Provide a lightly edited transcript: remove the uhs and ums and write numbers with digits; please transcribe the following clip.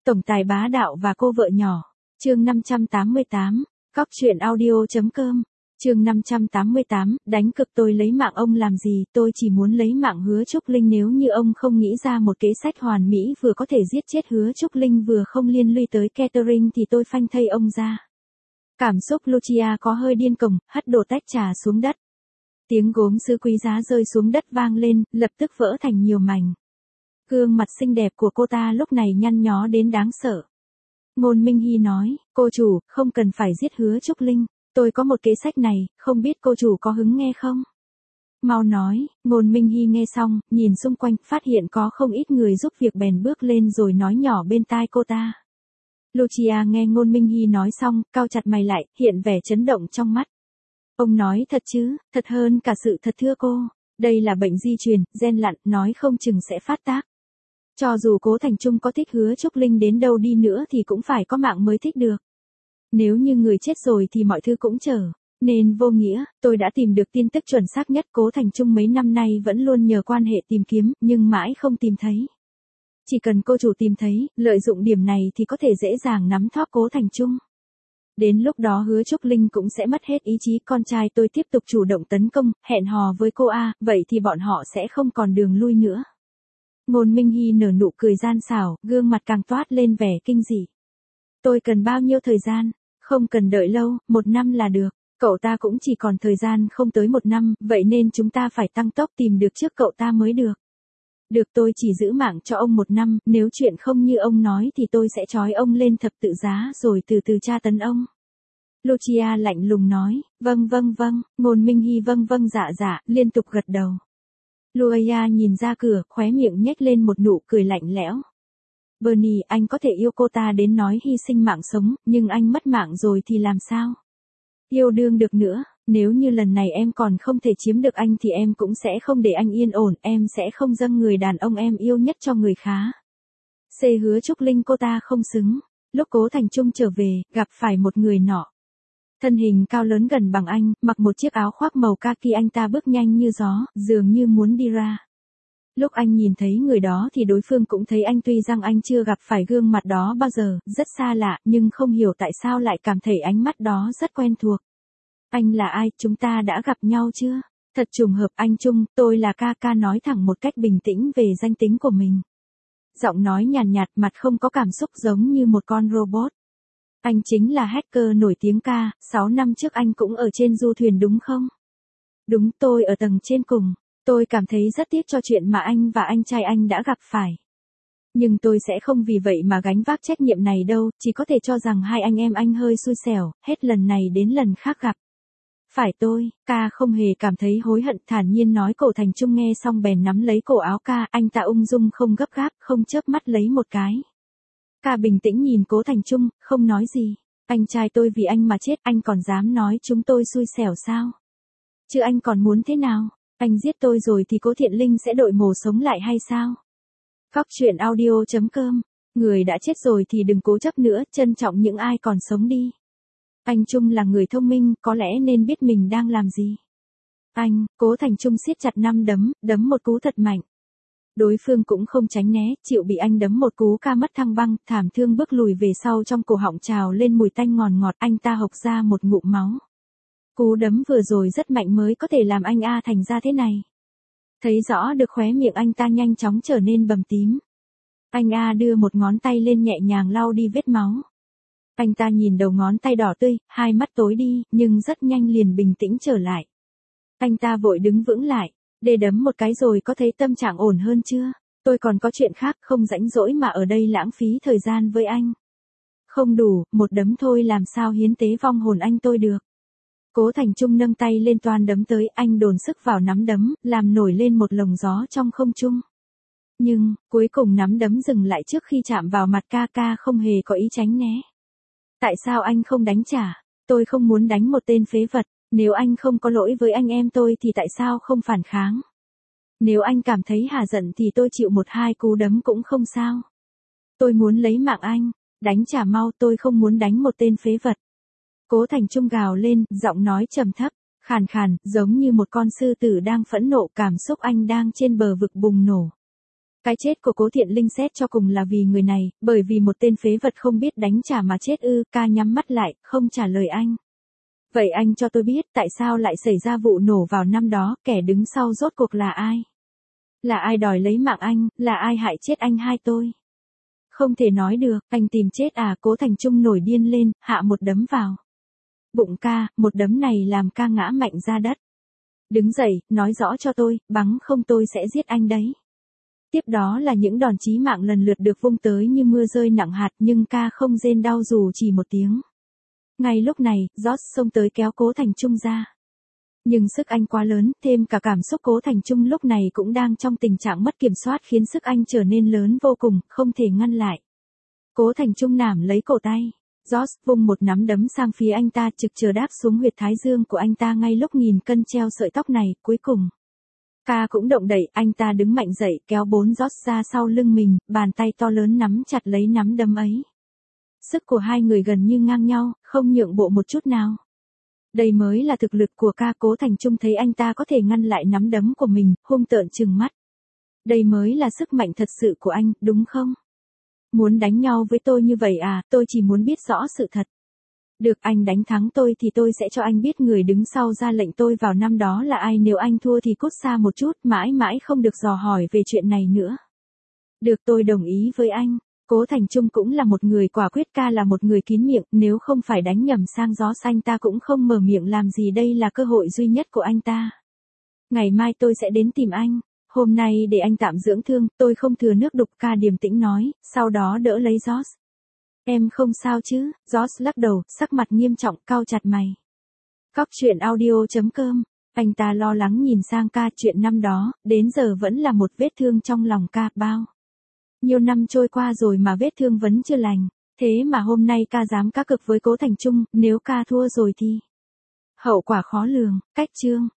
Tổng tài bá đạo và cô vợ nhỏ. Chương 588. Cóc truyện audio.com. Chương 588, đánh cực tôi lấy mạng ông làm gì, tôi chỉ muốn lấy mạng Hứa Trúc Linh, nếu như ông không nghĩ ra một kế sách hoàn mỹ vừa có thể giết chết Hứa Trúc Linh vừa không liên lụy tới catering thì tôi phanh thây ông ra. Cảm xúc Lucia có hơi điên cuồng, hất đổ tách trà xuống đất. Tiếng gốm sứ quý giá rơi xuống đất vang lên, lập tức vỡ thành nhiều mảnh. Gương mặt xinh đẹp của cô ta lúc này nhăn nhó đến đáng sợ. Ngôn Minh Hy nói, cô chủ, không cần phải giết Hứa Trúc Linh. Tôi có một kế sách này, không biết cô chủ có hứng nghe không? Mau nói. Ngôn Minh Hy nghe xong, nhìn xung quanh, phát hiện có không ít người giúp việc bèn bước lên rồi nói nhỏ bên tai cô ta. Lucia nghe Ngôn Minh Hy nói xong, cau chặt mày lại, hiện vẻ chấn động trong mắt. Ông nói thật chứ, thật hơn cả sự thật thưa cô. Đây là bệnh di truyền, gen lặn, nói không chừng sẽ phát tác. Cho dù Cố Thành Trung có thích Hứa Trúc Linh đến đâu đi nữa thì cũng phải có mạng mới thích được. Nếu như người chết rồi thì mọi thứ cũng trở nên vô nghĩa. Tôi đã tìm được tin tức chuẩn xác nhất. Cố Thành Trung mấy năm nay vẫn luôn nhờ quan hệ tìm kiếm, nhưng mãi không tìm thấy. Chỉ cần cô chủ tìm thấy, lợi dụng điểm này thì có thể dễ dàng nắm thóp Cố Thành Trung. Đến lúc đó Hứa Trúc Linh cũng sẽ mất hết ý chí. Con trai tôi tiếp tục chủ động tấn công, hẹn hò với cô A, vậy thì bọn họ sẽ không còn đường lui nữa. Ngôn Minh Hy nở nụ cười gian xảo, gương mặt càng toát lên vẻ kinh dị. Tôi cần bao nhiêu thời gian? Không cần đợi lâu, 1 năm là được. Cậu ta cũng chỉ còn thời gian không tới 1 năm, vậy nên chúng ta phải tăng tốc tìm được trước cậu ta mới được. Được, tôi chỉ giữ mạng cho ông 1 năm, nếu chuyện không như ông nói thì tôi sẽ trói ông lên thập tự giá rồi từ từ tra tấn ông. Lucia lạnh lùng nói, vâng. Ngôn Minh Hy vâng dạ, liên tục gật đầu. Lucia nhìn ra cửa, khóe miệng nhếch lên một nụ cười lạnh lẽo. Bernie, anh có thể yêu cô ta đến nói hy sinh mạng sống, nhưng anh mất mạng rồi thì làm sao? Yêu đương được nữa, nếu như lần này em còn không thể chiếm được anh thì em cũng sẽ không để anh yên ổn, em sẽ không dâng người đàn ông em yêu nhất cho người khá. Hứa Trúc Linh cô ta không xứng. Lúc Cố Thành Trung trở về, gặp phải một người nọ. Thân hình cao lớn gần bằng anh, mặc một chiếc áo khoác màu kaki, anh ta bước nhanh như gió, dường như muốn đi ra. Lúc anh nhìn thấy người đó thì đối phương cũng thấy anh, tuy rằng anh chưa gặp phải gương mặt đó bao giờ, rất xa lạ, nhưng không hiểu tại sao lại cảm thấy ánh mắt đó rất quen thuộc. Anh là ai, chúng ta đã gặp nhau chưa? Thật trùng hợp, anh Trung, tôi là ca nói thẳng một cách bình tĩnh về danh tính của mình. Giọng nói nhàn nhạt, mặt không có cảm xúc giống như một con robot. Anh chính là hacker nổi tiếng ca, 6 năm trước anh cũng ở trên du thuyền đúng không? Đúng, tôi ở tầng trên cùng. Tôi cảm thấy rất tiếc cho chuyện mà anh và anh trai anh đã gặp phải. Nhưng tôi sẽ không vì vậy mà gánh vác trách nhiệm này đâu, chỉ có thể cho rằng hai anh em anh hơi xui xẻo, hết lần này đến lần khác gặp. Phải tôi, ca không hề cảm thấy hối hận, thản nhiên nói. Cố Thành Trung nghe xong bèn nắm lấy cổ áo ca, anh ta ung dung không gấp gáp, không chớp mắt lấy một cái. Ca bình tĩnh nhìn Cố Thành Trung, không nói gì. Anh trai tôi vì anh mà chết, anh còn dám nói chúng tôi xui xẻo sao? Chứ anh còn muốn thế nào? Anh giết tôi rồi thì Cố Thiện Linh sẽ đội mồ sống lại hay sao? Cóc truyện audio.com. Người đã chết rồi thì đừng cố chấp nữa, trân trọng những ai còn sống đi. Anh Trung là người thông minh, có lẽ nên biết mình đang làm gì. Anh, Cố Thành Trung siết chặt nắm đấm một cú thật mạnh. Đối phương cũng không tránh né, chịu bị anh đấm một cú, ca mất thăng băng, thảm thương bước lùi về sau, trong cổ họng trào lên mùi tanh ngọt, anh ta hộc ra một ngụm máu. Cú đấm vừa rồi rất mạnh mới có thể làm anh A thành ra thế này. Thấy rõ được khóe miệng anh ta nhanh chóng trở nên bầm tím. Anh A đưa một ngón tay lên nhẹ nhàng lau đi vết máu. Anh ta nhìn đầu ngón tay đỏ tươi, hai mắt tối đi, nhưng rất nhanh liền bình tĩnh trở lại. Anh ta vội đứng vững lại. Để đấm một cái rồi có thấy tâm trạng ổn hơn chưa? Tôi còn có chuyện khác, không rảnh rỗi mà ở đây lãng phí thời gian với anh. Không đủ, một đấm thôi làm sao hiến tế vong hồn anh tôi được. Cố Thành Trung nâng tay lên toan đấm tới, anh dồn sức vào nắm đấm, làm nổi lên một lồng gió trong không trung. Nhưng, cuối cùng nắm đấm dừng lại trước khi chạm vào mặt ca không hề có ý tránh né. Tại sao anh không đánh trả? Tôi không muốn đánh một tên phế vật. Nếu anh không có lỗi với anh em tôi thì tại sao không phản kháng? Nếu anh cảm thấy hả giận thì tôi chịu 1-2 cú đấm cũng không sao. Tôi muốn lấy mạng anh, đánh trả mau, tôi không muốn đánh một tên phế vật. Cố Thành Trung gào lên, giọng nói trầm thấp, khàn khàn, giống như một con sư tử đang phẫn nộ, cảm xúc anh đang trên bờ vực bùng nổ. Cái chết của Cố Thiện Linh xét cho cùng là vì người này, bởi vì một tên phế vật không biết đánh trả mà chết ư? Ca nhắm mắt lại, không trả lời anh. Vậy anh cho tôi biết tại sao lại xảy ra vụ nổ vào năm đó, kẻ đứng sau rốt cuộc là ai? Là ai đòi lấy mạng anh, là ai hại chết anh hai tôi? Không thể nói được, anh tìm chết à? Cố Thành Trung nổi điên lên, hạ một đấm vào bụng ca, một đấm này làm ca ngã mạnh ra đất. Đứng dậy, nói rõ cho tôi, bằng không tôi sẽ giết anh đấy. Tiếp đó là những đòn chí mạng lần lượt được vung tới như mưa rơi nặng hạt, nhưng ca không rên đau dù chỉ một tiếng. Ngay lúc này, George xông tới kéo Cố Thành Trung ra. Nhưng sức anh quá lớn, thêm cả cảm xúc Cố Thành Trung lúc này cũng đang trong tình trạng mất kiểm soát khiến sức anh trở nên lớn vô cùng, không thể ngăn lại. Cố Thành Trung nảm lấy cổ tay. George vung một nắm đấm sang phía anh ta, trực chờ đáp xuống huyệt thái dương của anh ta ngay lúc nghìn cân treo sợi tóc này. Cuối cùng, ca cũng động đậy, anh ta đứng mạnh dậy, kéo bốn George ra sau lưng mình, bàn tay to lớn nắm chặt lấy nắm đấm ấy. Sức của hai người gần như ngang nhau, không nhượng bộ một chút nào. Đây mới là thực lực của ca. Cố Thành Trung thấy anh ta có thể ngăn lại nắm đấm của mình, hung tợn trừng mắt. Đây mới là sức mạnh thật sự của anh, đúng không? Muốn đánh nhau với tôi như vậy à? Tôi chỉ muốn biết rõ sự thật. Được, anh đánh thắng tôi thì tôi sẽ cho anh biết người đứng sau ra lệnh tôi vào năm đó là ai. Nếu anh thua thì cút xa một chút, mãi mãi không được dò hỏi về chuyện này nữa. Được, tôi đồng ý với anh. Cố Thành Trung cũng là một người quả quyết, ca là một người kín miệng, nếu không phải đánh nhầm sang gió xanh ta cũng không mở miệng làm gì. Đây là cơ hội duy nhất của anh ta. Ngày mai tôi sẽ đến tìm anh. Hôm nay để anh tạm dưỡng thương, tôi không thừa nước đục, ca điềm tĩnh nói, sau đó đỡ lấy George. Em không sao chứ? George lắc đầu, sắc mặt nghiêm trọng, cau chặt mày. Cóc truyện audio.com. Anh ta lo lắng nhìn sang ca. Chuyện năm đó, đến giờ vẫn là một vết thương trong lòng ca. Bao nhiêu năm trôi qua rồi mà vết thương vẫn chưa lành. Thế mà hôm nay ca dám cá cược với Cố Thành Trung, nếu ca thua rồi thì hậu quả khó lường. Cách chương